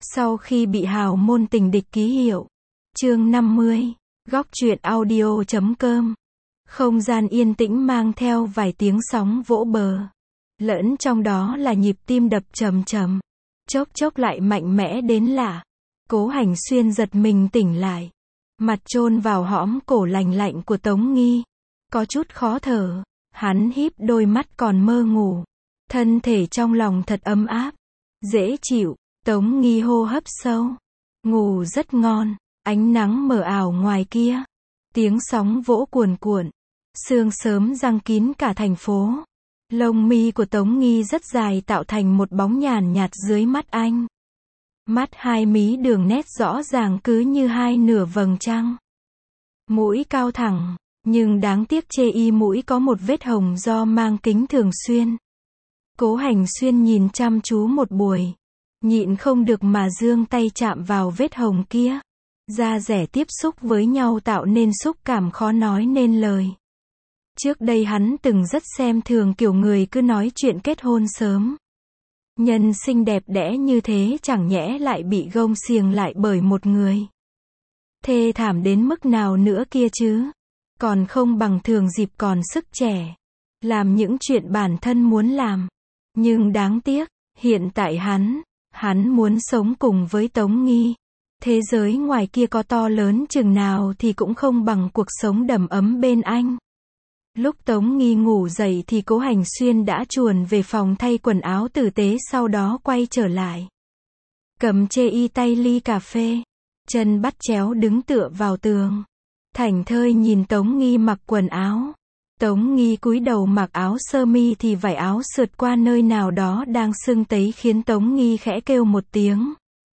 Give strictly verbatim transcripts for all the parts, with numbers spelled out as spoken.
Sau khi bị hào môn tình địch ký hiệu. Chương năm mươi. Góc truyện audio chấm com. Không gian yên tĩnh mang theo vài tiếng sóng vỗ bờ. Lẫn trong đó là nhịp tim đập trầm trầm. Chốc chốc lại mạnh mẽ đến lạ. Cố Hành Xuyên giật mình tỉnh lại. Mặt chôn vào hõm cổ lành lạnh của Tống Nghi. Có chút khó thở. Hắn híp đôi mắt còn mơ ngủ. Thân thể trong lòng thật ấm áp. Dễ chịu. Tống Nghi hô hấp sâu. Ngủ rất ngon. Ánh nắng mờ ảo ngoài kia. Tiếng sóng vỗ cuồn cuộn. Sương sớm giăng kín cả thành phố. Lông mi của Tống Nghi rất dài tạo thành một bóng nhàn nhạt dưới mắt anh. Mắt hai mí đường nét rõ ràng cứ như hai nửa vầng trăng. Mũi cao thẳng, nhưng đáng tiếc chê y mũi có một vết hồng do mang kính thường xuyên. Cố Hành Xuyên nhìn chăm chú một buổi. Nhịn không được mà giương tay chạm vào vết hồng kia. Da dẻ tiếp xúc với nhau tạo nên xúc cảm khó nói nên lời. Trước đây hắn từng rất xem thường kiểu người cứ nói chuyện kết hôn sớm. Nhân xinh đẹp đẽ như thế chẳng nhẽ lại bị gông xiềng lại bởi một người. Thê thảm đến mức nào nữa kia chứ. Còn không bằng thường dịp còn sức trẻ. Làm những chuyện bản thân muốn làm. Nhưng đáng tiếc, hiện tại hắn, hắn muốn sống cùng với Tống Nghi. Thế giới ngoài kia có to lớn chừng nào thì cũng không bằng cuộc sống đầm ấm bên anh. Lúc Tống Nghi ngủ dậy thì Cố Hành Xuyên đã chuồn về phòng thay quần áo tử tế, sau đó quay trở lại. Cầm chê y tay ly cà phê. Chân bắt chéo đứng tựa vào tường. Thảnh thơi nhìn Tống Nghi mặc quần áo. Tống Nghi cúi đầu mặc áo sơ mi thì vải áo sượt qua nơi nào đó đang sưng tấy khiến Tống Nghi khẽ kêu một tiếng.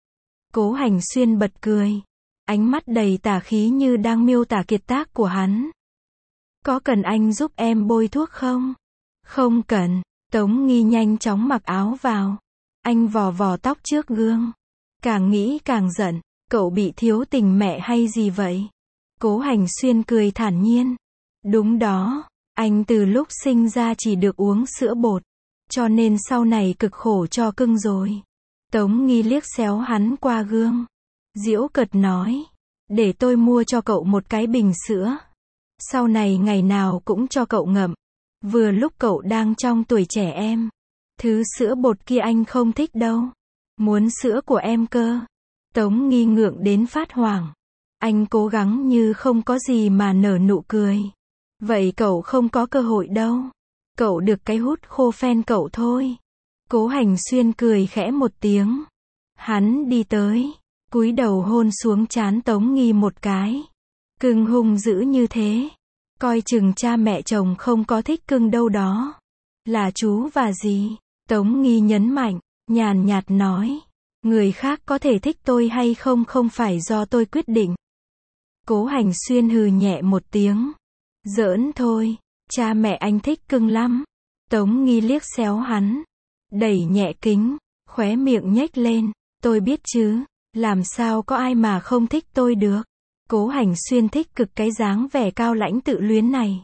Cố Hành Xuyên bật cười. Ánh mắt đầy tà khí như đang miêu tả kiệt tác của hắn. Có cần anh giúp em bôi thuốc không? Không cần. Tống Nghi nhanh chóng mặc áo vào. Anh vò vò tóc trước gương. Càng nghĩ càng giận. Cậu bị thiếu tình mẹ hay gì vậy? Cố Hành Xuyên cười thản nhiên. Đúng đó. Anh từ lúc sinh ra chỉ được uống sữa bột. Cho nên sau này cực khổ cho cưng rồi. Tống Nghi liếc xéo hắn qua gương. Giễu cợt nói. Để tôi mua cho cậu một cái bình sữa. Sau này ngày nào cũng cho cậu ngậm. Vừa lúc cậu đang trong tuổi trẻ em. Thứ sữa bột kia anh không thích đâu. Muốn sữa của em cơ. Tống Nghi ngượng đến phát hoảng. Anh cố gắng như không có gì mà nở nụ cười. Vậy cậu không có cơ hội đâu. Cậu được cái hút khô phen cậu thôi. Cố Hành Xuyên cười khẽ một tiếng. Hắn đi tới. Cúi đầu hôn xuống trán Tống Nghi một cái. Cưng hung dữ như thế. Coi chừng cha mẹ chồng không có thích cưng đâu đó. Là chú và gì? Tống Nghi nhấn mạnh, nhàn nhạt nói. Người khác có thể thích tôi hay không không phải do tôi quyết định. Cố Hành Xuyên hừ nhẹ một tiếng. Giỡn thôi, cha mẹ anh thích cưng lắm. Tống Nghi liếc xéo hắn. Đẩy nhẹ kính, khóe miệng nhếch lên. Tôi biết chứ, làm sao có ai mà không thích tôi được. Cố Hành Xuyên thích cực cái dáng vẻ cao lãnh tự luyến này.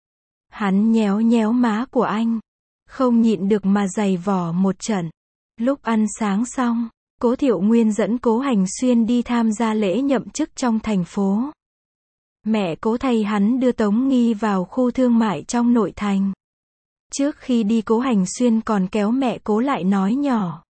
Hắn nhéo nhéo má của anh. Không nhịn được mà giày vò một trận. Lúc ăn sáng xong, Cố Thiệu Nguyên dẫn Cố Hành Xuyên đi tham gia lễ nhậm chức trong thành phố. Mẹ Cố thay hắn đưa Tống Nghi vào khu thương mại trong nội thành. Trước khi đi Cố Hành Xuyên còn kéo mẹ Cố lại nói nhỏ.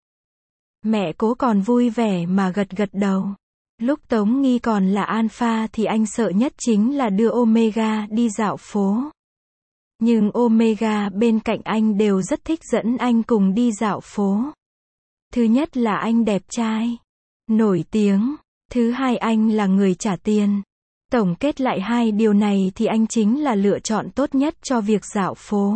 Mẹ Cố còn vui vẻ mà gật gật đầu. Lúc Tống Nghi còn là alpha thì anh sợ nhất chính là đưa Omega đi dạo phố. Nhưng Omega bên cạnh anh đều rất thích dẫn anh cùng đi dạo phố. Thứ nhất là anh đẹp trai, nổi tiếng. Thứ hai anh là người trả tiền. Tổng kết lại hai điều này thì anh chính là lựa chọn tốt nhất cho việc dạo phố.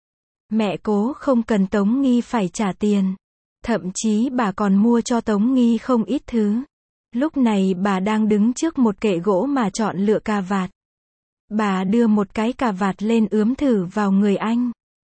Mẹ Cố không cần Tống Nghi phải trả tiền. Thậm chí bà còn mua cho Tống Nghi không ít thứ. Lúc này bà đang đứng trước một kệ gỗ mà chọn lựa cà vạt. Bà đưa một cái cà vạt lên ướm thử vào người anh.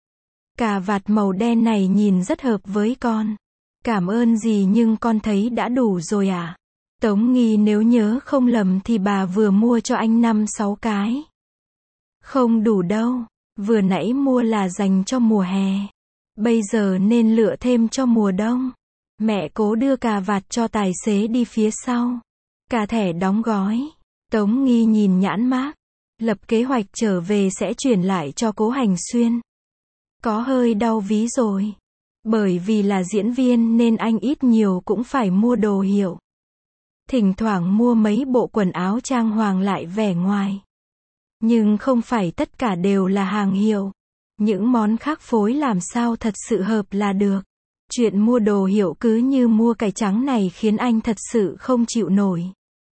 Cà vạt màu đen này nhìn rất hợp với con. Cảm ơn gì nhưng con thấy đã đủ rồi à? Tống Nghi nếu nhớ không lầm thì bà vừa mua cho anh năm sáu cái. Không đủ đâu. Vừa nãy mua là dành cho mùa hè. Bây giờ nên lựa thêm cho mùa đông. Mẹ Cố đưa cà vạt cho tài xế đi phía sau. Cả thẻ đóng gói. Tống Nghi nhìn nhãn mác. Lập kế hoạch trở về sẽ chuyển lại cho Cố Hành Xuyên. Có hơi đau ví rồi. Bởi vì là diễn viên nên anh ít nhiều cũng phải mua đồ hiệu. Thỉnh thoảng mua mấy bộ quần áo trang hoàng lại vẻ ngoài. Nhưng không phải tất cả đều là hàng hiệu. Những món khác phối làm sao thật sự hợp là được. Chuyện mua đồ hiệu cứ như mua cải trắng này khiến anh thật sự không chịu nổi.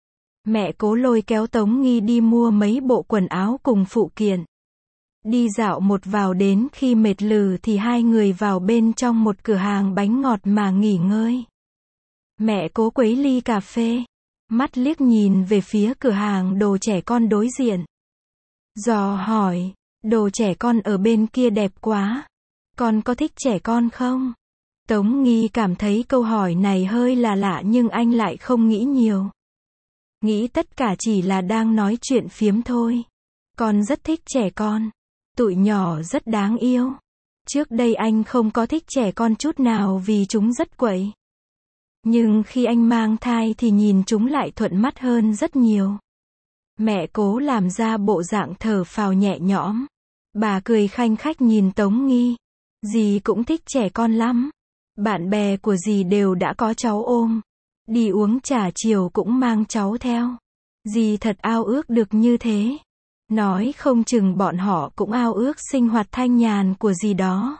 Mẹ Cố lôi kéo Tống Nghi đi mua mấy bộ quần áo cùng phụ kiện. Đi dạo một vào đến khi mệt lử thì hai người vào bên trong một cửa hàng bánh ngọt mà nghỉ ngơi. Mẹ Cố quấy ly cà phê. Mắt liếc nhìn về phía cửa hàng đồ trẻ con đối diện. Dò hỏi, đồ trẻ con ở bên kia đẹp quá. Con có thích trẻ con không? Tống Nghi cảm thấy câu hỏi này hơi là lạ nhưng anh lại không nghĩ nhiều. Nghĩ tất cả chỉ là đang nói chuyện phiếm thôi. Con rất thích trẻ con. Tụi nhỏ rất đáng yêu. Trước đây anh không có thích trẻ con chút nào vì chúng rất quậy. Nhưng khi anh mang thai thì nhìn chúng lại thuận mắt hơn rất nhiều. Mẹ Cố làm ra bộ dạng thở phào nhẹ nhõm. Bà cười khanh khách nhìn Tống Nghi. Dì cũng thích trẻ con lắm. Bạn bè của dì đều đã có cháu ôm. Đi uống trà chiều cũng mang cháu theo. Dì thật ao ước được như thế. Nói không chừng bọn họ cũng ao ước sinh hoạt thanh nhàn của dì đó.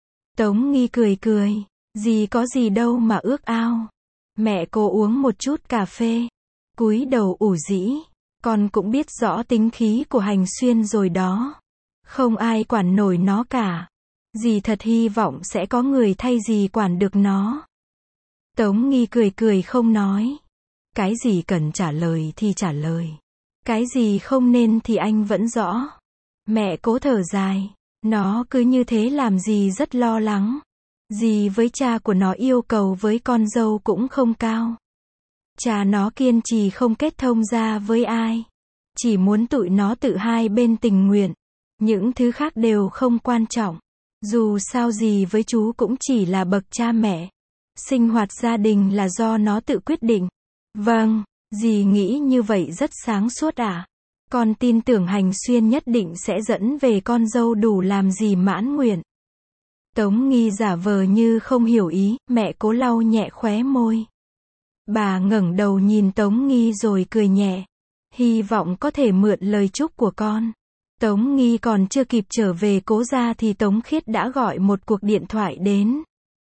Tống Nghi cười cười. Dì có gì đâu mà ước ao. Mẹ Cố uống một chút cà phê. Cúi đầu ủ rũ. Con cũng biết rõ tính khí của Hành Xuyên rồi đó. Không ai quản nổi nó cả. Dì thật hy vọng sẽ có người thay dì quản được nó. Tống Nghi cười cười không nói. Cái gì cần trả lời thì trả lời. Cái gì không nên thì anh vẫn rõ. Mẹ Cố thở dài. Nó cứ như thế làm dì rất lo lắng. Dì với cha của nó yêu cầu với con dâu cũng không cao. Cha nó kiên trì không kết thông gia với ai. Chỉ muốn tụi nó tự hai bên tình nguyện. Những thứ khác đều không quan trọng. Dù sao dì với chú cũng chỉ là bậc cha mẹ. Sinh hoạt gia đình là do nó tự quyết định. Vâng, dì nghĩ như vậy rất sáng suốt à? Con tin tưởng Hành Xuyên nhất định sẽ dẫn về con dâu đủ làm dì mãn nguyện. Tống Nghi giả vờ như không hiểu ý, mẹ Cố lau nhẹ khóe môi. Bà ngẩng đầu nhìn Tống Nghi rồi cười nhẹ. Hy vọng có thể mượn lời chúc của con. Tống Nghi còn chưa kịp trở về Cố gia thì Tống Khiết đã gọi một cuộc điện thoại đến.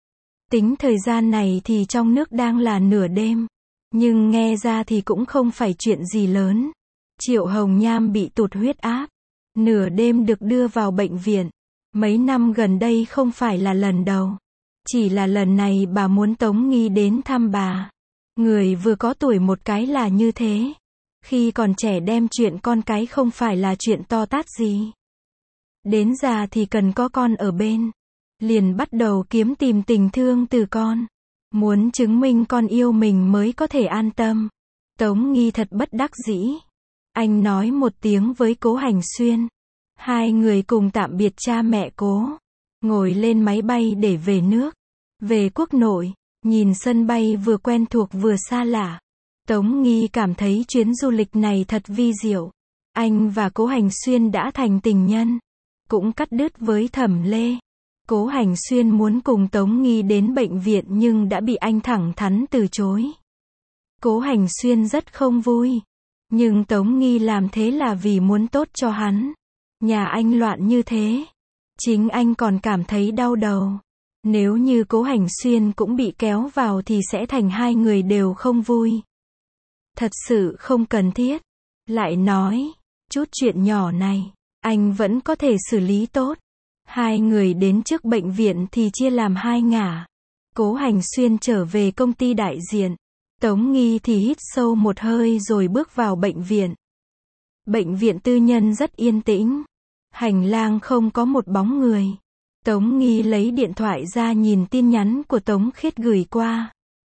Tính thời gian này thì trong nước đang là nửa đêm. Nhưng nghe ra thì cũng không phải chuyện gì lớn. Triệu Hồng Nham bị tụt huyết áp. Nửa đêm được đưa vào bệnh viện. Mấy năm gần đây không phải là lần đầu. Chỉ là lần này bà muốn Tống Nghi đến thăm bà. Người vừa có tuổi một cái là như thế. Khi còn trẻ đem chuyện con cái không phải là chuyện to tát gì. Đến già thì cần có con ở bên. Liền bắt đầu kiếm tìm tình thương từ con. Muốn chứng minh con yêu mình mới có thể an tâm. Tống Nghi thật bất đắc dĩ. Anh nói một tiếng với Cố Hành Xuyên. Hai người cùng tạm biệt cha mẹ Cố. Ngồi lên máy bay để về nước. Về quốc nội, nhìn sân bay vừa quen thuộc vừa xa lạ. Tống Nghi cảm thấy chuyến du lịch này thật vi diệu. Anh và Cố Hành Xuyên đã thành tình nhân. Cũng cắt đứt với Thẩm Lê. Cố Hành Xuyên muốn cùng Tống Nghi đến bệnh viện nhưng đã bị anh thẳng thắn từ chối. Cố Hành Xuyên rất không vui. Nhưng Tống Nghi làm thế là vì muốn tốt cho hắn. Nhà anh loạn như thế. Chính anh còn cảm thấy đau đầu. Nếu như Cố Hành Xuyên cũng bị kéo vào thì sẽ thành hai người đều không vui. Thật sự không cần thiết. Lại nói, chút chuyện nhỏ này, anh vẫn có thể xử lý tốt. Hai người đến trước bệnh viện thì chia làm hai ngả. Cố Hành Xuyên trở về công ty đại diện. Tống Nghi thì hít sâu một hơi rồi bước vào bệnh viện. Bệnh viện tư nhân rất yên tĩnh. Hành lang không có một bóng người. Tống Nghi lấy điện thoại ra nhìn tin nhắn của Tống Khiết gửi qua.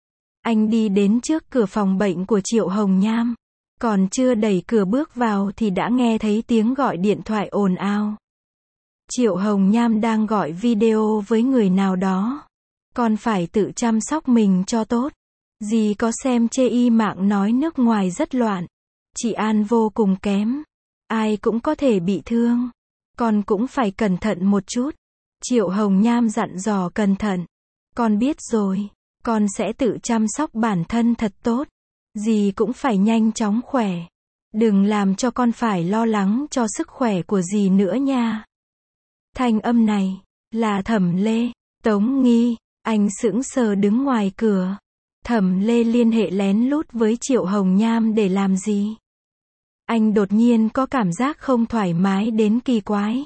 Anh đi đến trước cửa phòng bệnh của Triệu Hồng Nham. Còn chưa đẩy cửa bước vào thì đã nghe thấy tiếng gọi điện thoại ồn ào. Triệu Hồng Nham đang gọi video với người nào đó. Con phải tự chăm sóc mình cho tốt. Dì có xem chê y mạng nói nước ngoài rất loạn. Trị an vô cùng kém. Ai cũng có thể bị thương. Con cũng phải cẩn thận một chút. Triệu Hồng Nham dặn dò cẩn thận. Con biết rồi. Con sẽ tự chăm sóc bản thân thật tốt. Dì cũng phải nhanh chóng khỏe. Đừng làm cho con phải lo lắng cho sức khỏe của dì nữa nha. Thanh âm này là Thẩm Lê. Tống Nghi, anh sững sờ đứng ngoài cửa. Thẩm Lê liên hệ lén lút với Triệu Hồng Nham để làm gì? Anh đột nhiên có cảm giác không thoải mái đến kỳ quái.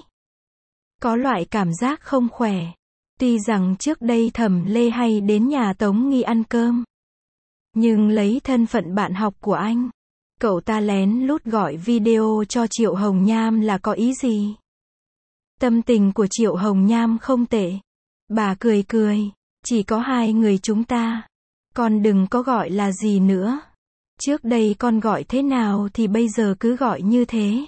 Có loại cảm giác không khỏe. Tuy rằng trước đây Thẩm Lê hay đến nhà Tống Nghi ăn cơm. Nhưng lấy thân phận bạn học của anh, cậu ta lén lút gọi video cho Triệu Hồng Nham là có ý gì? Tâm tình của Triệu Hồng Nham không tệ. Bà cười cười. Chỉ có hai người chúng ta. Con đừng có gọi là gì nữa. Trước đây con gọi thế nào thì bây giờ cứ gọi như thế.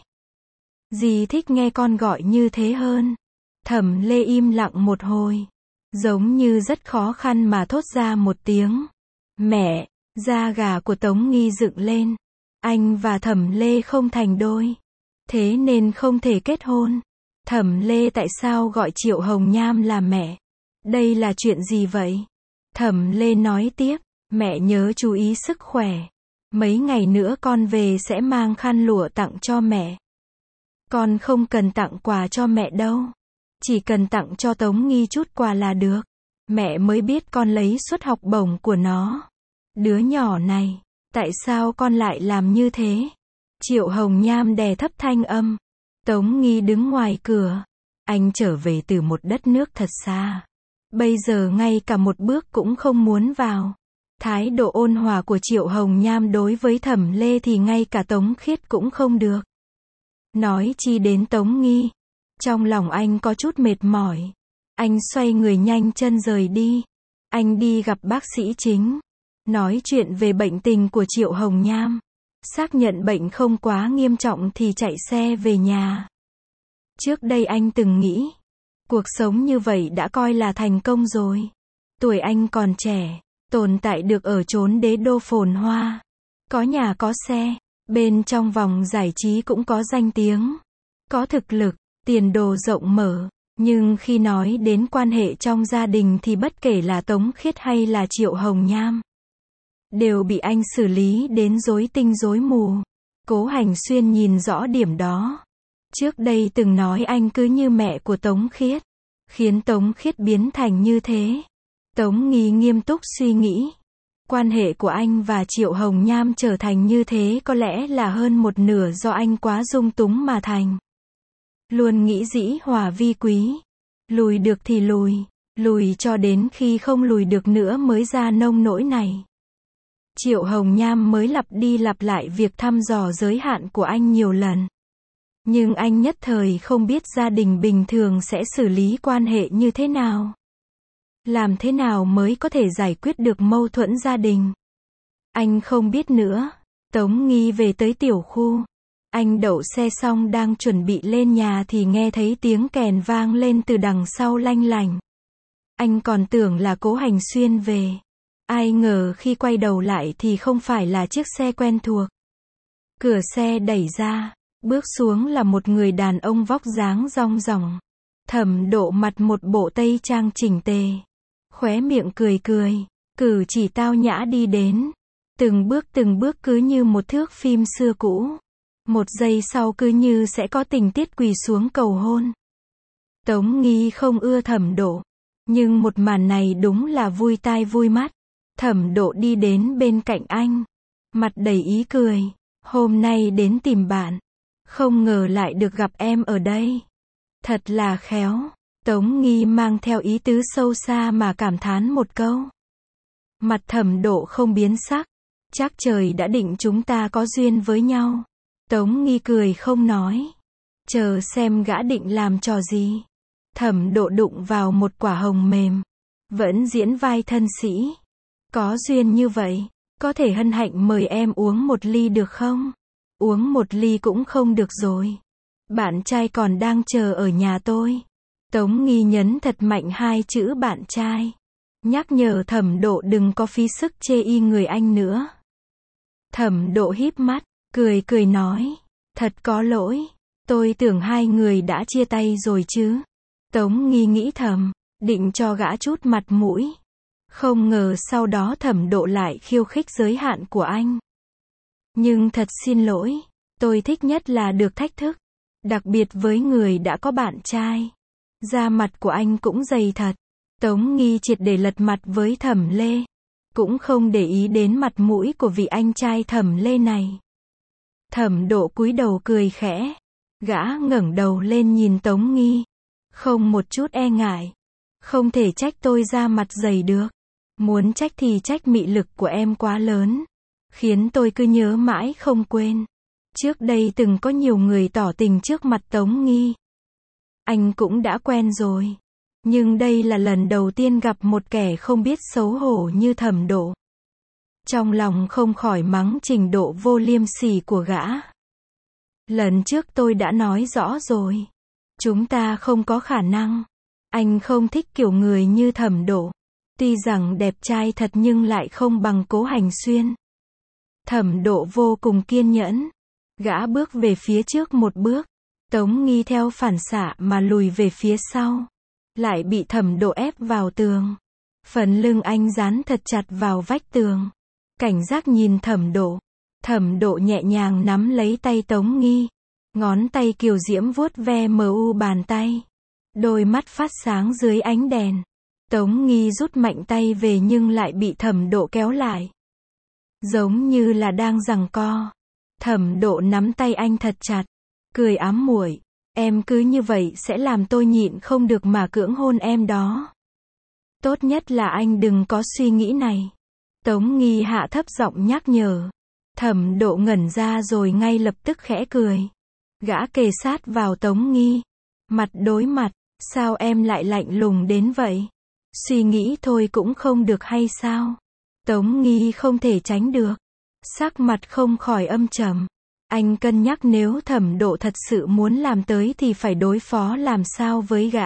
Dì thích nghe con gọi như thế hơn. Thẩm Lê im lặng một hồi. Giống như rất khó khăn mà thốt ra một tiếng. Mẹ, da gà của Tống Nghi dựng lên. Anh và Thẩm Lê không thành đôi. Thế nên không thể kết hôn. Thẩm Lê tại sao gọi Triệu Hồng Nham là mẹ? Đây là chuyện gì vậy? Thẩm Lê nói tiếp. Mẹ nhớ chú ý sức khỏe. Mấy ngày nữa con về sẽ mang khăn lụa tặng cho mẹ. Con không cần tặng quà cho mẹ đâu. Chỉ cần tặng cho Tống Nghi chút quà là được. Mẹ mới biết con lấy suất học bổng của nó. Đứa nhỏ này, tại sao con lại làm như thế? Triệu Hồng Nham đè thấp thanh âm. Tống Nghi đứng ngoài cửa. Anh trở về từ một đất nước thật xa. Bây giờ ngay cả một bước cũng không muốn vào. Thái độ ôn hòa của Triệu Hồng Nham đối với Thẩm Lê thì ngay cả Tống Khiết cũng không được. Nói chi đến Tống Nghi. Trong lòng anh có chút mệt mỏi. Anh xoay người nhanh chân rời đi. Anh đi gặp bác sĩ chính. Nói chuyện về bệnh tình của Triệu Hồng Nham. Xác nhận bệnh không quá nghiêm trọng thì chạy xe về nhà. Trước đây anh từng nghĩ. Cuộc sống như vậy đã coi là thành công rồi. Tuổi anh còn trẻ. Tồn tại được ở chốn đế đô phồn hoa. Có nhà có xe. Bên trong vòng giải trí cũng có danh tiếng. Có thực lực. Tiền đồ rộng mở. Nhưng khi nói đến quan hệ trong gia đình thì bất kể là Tống Khiết hay là Triệu Hồng Nham, đều bị anh xử lý đến rối tinh rối mù. Cố Hành Xuyên nhìn rõ điểm đó. Trước đây từng nói anh cứ như mẹ của Tống Khiết. Khiến Tống Khiết biến thành như thế. Tống Nghi nghiêm túc suy nghĩ. Quan hệ của anh và Triệu Hồng Nham trở thành như thế có lẽ là hơn một nửa do anh quá dung túng mà thành. Luôn nghĩ dĩ hòa vi quý. Lùi được thì lùi. Lùi cho đến khi không lùi được nữa mới ra nông nỗi này. Triệu Hồng Nham mới lặp đi lặp lại việc thăm dò giới hạn của anh nhiều lần. Nhưng anh nhất thời không biết gia đình bình thường sẽ xử lý quan hệ như thế nào. Làm thế nào mới có thể giải quyết được mâu thuẫn gia đình. Anh không biết nữa. Tống Nghi về tới tiểu khu. Anh đậu xe xong đang chuẩn bị lên nhà thì nghe thấy tiếng kèn vang lên từ đằng sau lanh lảnh. Anh còn tưởng là Cố Hành Xuyên về. Ai ngờ khi quay đầu lại thì không phải là chiếc xe quen thuộc. Cửa xe đẩy ra, bước xuống là một người đàn ông vóc dáng rong ròng. Thẩm Độ mặc một bộ tây trang chỉnh tề. Khóe miệng cười cười, cử chỉ tao nhã đi đến. Từng bước từng bước cứ như một thước phim xưa cũ. Một giây sau cứ như sẽ có tình tiết quỳ xuống cầu hôn. Tống Nghi không ưa Thẩm Độ. Nhưng một màn này đúng là vui tai vui mắt. Thẩm Độ đi đến bên cạnh anh. Mặt đầy ý cười. Hôm nay đến tìm bạn. Không ngờ lại được gặp em ở đây. Thật là khéo. Tống Nghi mang theo ý tứ sâu xa mà cảm thán một câu. Mặt Thẩm Độ không biến sắc. Chắc trời đã định chúng ta có duyên với nhau. Tống Nghi cười không nói. Chờ xem gã định làm trò gì. Thẩm Độ đụng vào một quả hồng mềm. Vẫn diễn vai thân sĩ. Có duyên như vậy. Có thể hân hạnh mời em uống một ly được không? Uống một ly cũng không được rồi. Bạn trai còn đang chờ ở nhà tôi. Tống Nghi nhấn thật mạnh hai chữ bạn trai. nhắc nhở Thẩm Độ đừng có phí sức chê y người anh nữa. Thẩm Độ híp mắt, cười cười nói, thật có lỗi, tôi tưởng hai người đã chia tay rồi chứ. Tống Nghi nghĩ thầm, định cho gã chút mặt mũi. Không ngờ sau đó Thẩm Độ lại khiêu khích giới hạn của anh. Nhưng thật xin lỗi, tôi thích nhất là được thách thức. Đặc biệt với người đã có bạn trai. Da mặt của anh cũng dày thật. Tống Nghi triệt để lật mặt với Thẩm Lê. Cũng không để ý đến mặt mũi của vị anh trai Thẩm Lê này. Thẩm Độ cúi đầu cười khẽ. Gã ngẩng đầu lên nhìn Tống Nghi. Không một chút e ngại. Không thể trách tôi da mặt dày được. Muốn trách thì trách mị lực của em quá lớn. Khiến tôi cứ nhớ mãi không quên. Trước đây từng có nhiều người tỏ tình trước mặt Tống Nghi. Anh cũng đã quen rồi. Nhưng đây là lần đầu tiên gặp một kẻ không biết xấu hổ như Thẩm Độ. Trong lòng không khỏi mắng trình độ vô liêm sỉ của gã. Lần trước tôi đã nói rõ rồi. Chúng ta không có khả năng. Anh không thích kiểu người như Thẩm Độ. Tuy rằng đẹp trai thật nhưng lại không bằng Cố Hành Xuyên. Thẩm Độ vô cùng kiên nhẫn. Gã bước về phía trước một bước. Tống Nghi theo phản xạ mà lùi về phía sau. Lại bị Thẩm Độ ép vào tường. Phần lưng anh dán thật chặt vào vách tường. Cảnh giác nhìn Thẩm Độ. Thẩm Độ nhẹ nhàng nắm lấy tay Tống Nghi. Ngón tay kiều diễm vuốt ve mờ u bàn tay. Đôi mắt phát sáng dưới ánh đèn. Tống Nghi rút mạnh tay về nhưng lại bị Thẩm Độ kéo lại. Giống như là đang giằng co. Thẩm Độ nắm tay anh thật chặt. Cười ám muội. Em cứ như vậy sẽ làm tôi nhịn không được mà cưỡng hôn em đó. Tốt nhất là anh đừng có suy nghĩ này. Tống Nghi hạ thấp giọng nhắc nhở. Thẩm Độ ngẩn ra rồi ngay lập tức khẽ cười. Gã kề sát vào Tống Nghi. Mặt đối mặt. Sao em lại lạnh lùng đến vậy? Suy nghĩ thôi cũng không được hay sao? Tống Nghi không thể tránh được. Sắc mặt không khỏi âm trầm. Anh cân nhắc nếu Thẩm Độ thật sự muốn làm tới thì phải đối phó làm sao với gã.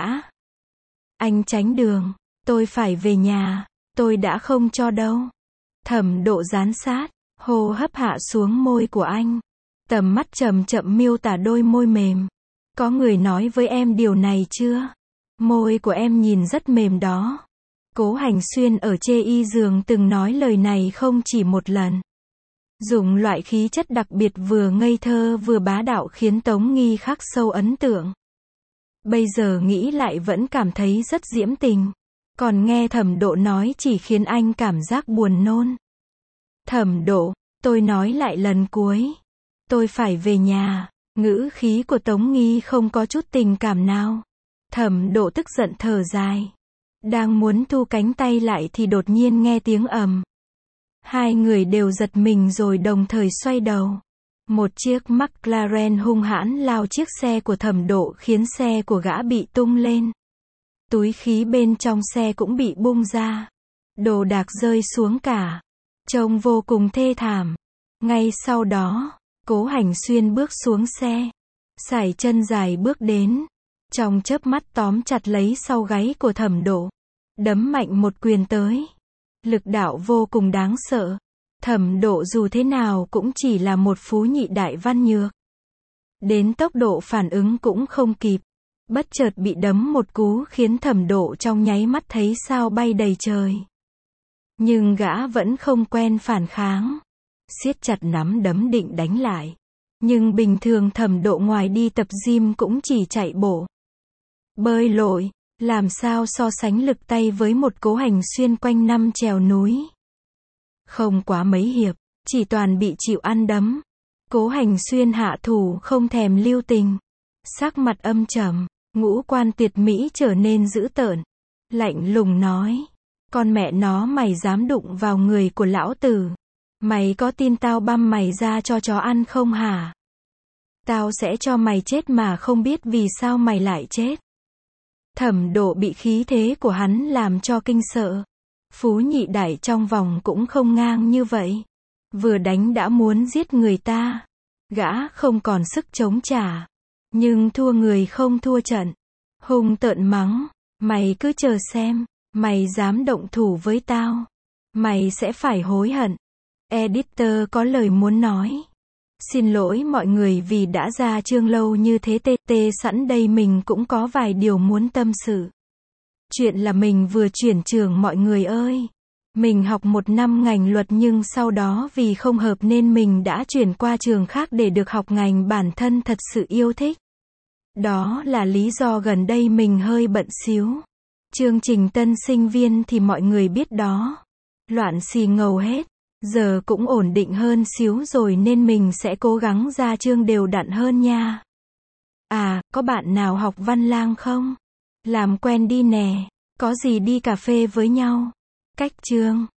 Anh tránh đường. Tôi phải về nhà. Tôi đã không cho đâu. Thẩm Độ dán sát. Hô hấp hạ xuống môi của anh. Tầm mắt chậm chậm miêu tả đôi môi mềm. Có người nói với em điều này chưa? Môi của em nhìn rất mềm đó. Cố Hành Xuyên ở chê y giường từng nói lời này không chỉ một lần. Dùng loại khí chất đặc biệt vừa ngây thơ vừa bá đạo khiến Tống Nghi khắc sâu ấn tượng. Bây giờ nghĩ lại vẫn cảm thấy rất diễm tình. Còn nghe Thẩm Độ nói chỉ khiến anh cảm giác buồn nôn. Thẩm Độ, tôi nói lại lần cuối. Tôi phải về nhà. Ngữ khí của Tống Nghi không có chút tình cảm nào. Thẩm Độ tức giận thở dài. Đang muốn thu cánh tay lại thì đột nhiên nghe tiếng ầm. Hai người đều giật mình rồi đồng thời xoay đầu. Một chiếc McLaren hung hãn lao chiếc xe của Thẩm Độ khiến xe của gã bị tung lên. Túi khí bên trong xe cũng bị bung ra. Đồ đạc rơi xuống cả. Trông vô cùng thê thảm. Ngay sau đó, Cố Hành Xuyên bước xuống xe. Sải chân dài bước đến. Trong chớp mắt tóm chặt lấy sau gáy của Thẩm Độ. Đấm mạnh một quyền tới. Lực đạo vô cùng đáng sợ. Thẩm Độ dù thế nào cũng chỉ là một phú nhị đại văn nhược. Đến tốc độ phản ứng cũng không kịp. Bất chợt bị đấm một cú khiến Thẩm Độ trong nháy mắt thấy sao bay đầy trời. Nhưng gã vẫn không quen phản kháng. Siết chặt nắm đấm định đánh lại. Nhưng bình thường Thẩm Độ ngoài đi tập gym cũng chỉ chạy bộ. Bơi lội. Làm sao so sánh lực tay với một Cố Hành Xuyên quanh năm trèo núi. Không quá mấy hiệp, chỉ toàn bị chịu ăn đấm. Cố Hành Xuyên hạ thủ không thèm lưu tình. Sắc mặt âm trầm, ngũ quan tuyệt mỹ trở nên dữ tợn. Lạnh lùng nói. Con mẹ nó mày dám đụng vào người của lão tử. Mày có tin tao băm mày ra cho chó ăn không hả? Tao sẽ cho mày chết mà không biết vì sao mày lại chết. Thẩm Độ bị khí thế của hắn làm cho kinh sợ. Phú nhị đại trong vòng cũng không ngang như vậy. Vừa đánh đã muốn giết người ta. Gã không còn sức chống trả. Nhưng thua người không thua trận. Hung tợn mắng. Mày cứ chờ xem. Mày dám động thủ với tao, mày sẽ phải hối hận. Editor có lời muốn nói. Xin lỗi mọi người vì đã ra chương lâu như thế. tê tê sẵn đây mình cũng có vài điều muốn tâm sự. Chuyện là mình vừa chuyển trường mọi người ơi. Mình học một năm ngành luật nhưng sau đó vì không hợp nên mình đã chuyển qua trường khác để được học ngành bản thân thật sự yêu thích. Đó là lý do gần đây mình hơi bận xíu. Chương trình tân sinh viên thì mọi người biết đó. Loạn xì ngầu hết. Giờ cũng ổn định hơn xíu rồi nên mình sẽ cố gắng ra chương đều đặn hơn nha. À, có bạn nào học văn lang không? Làm quen đi nè. Có gì đi cà phê với nhau. Cách chương.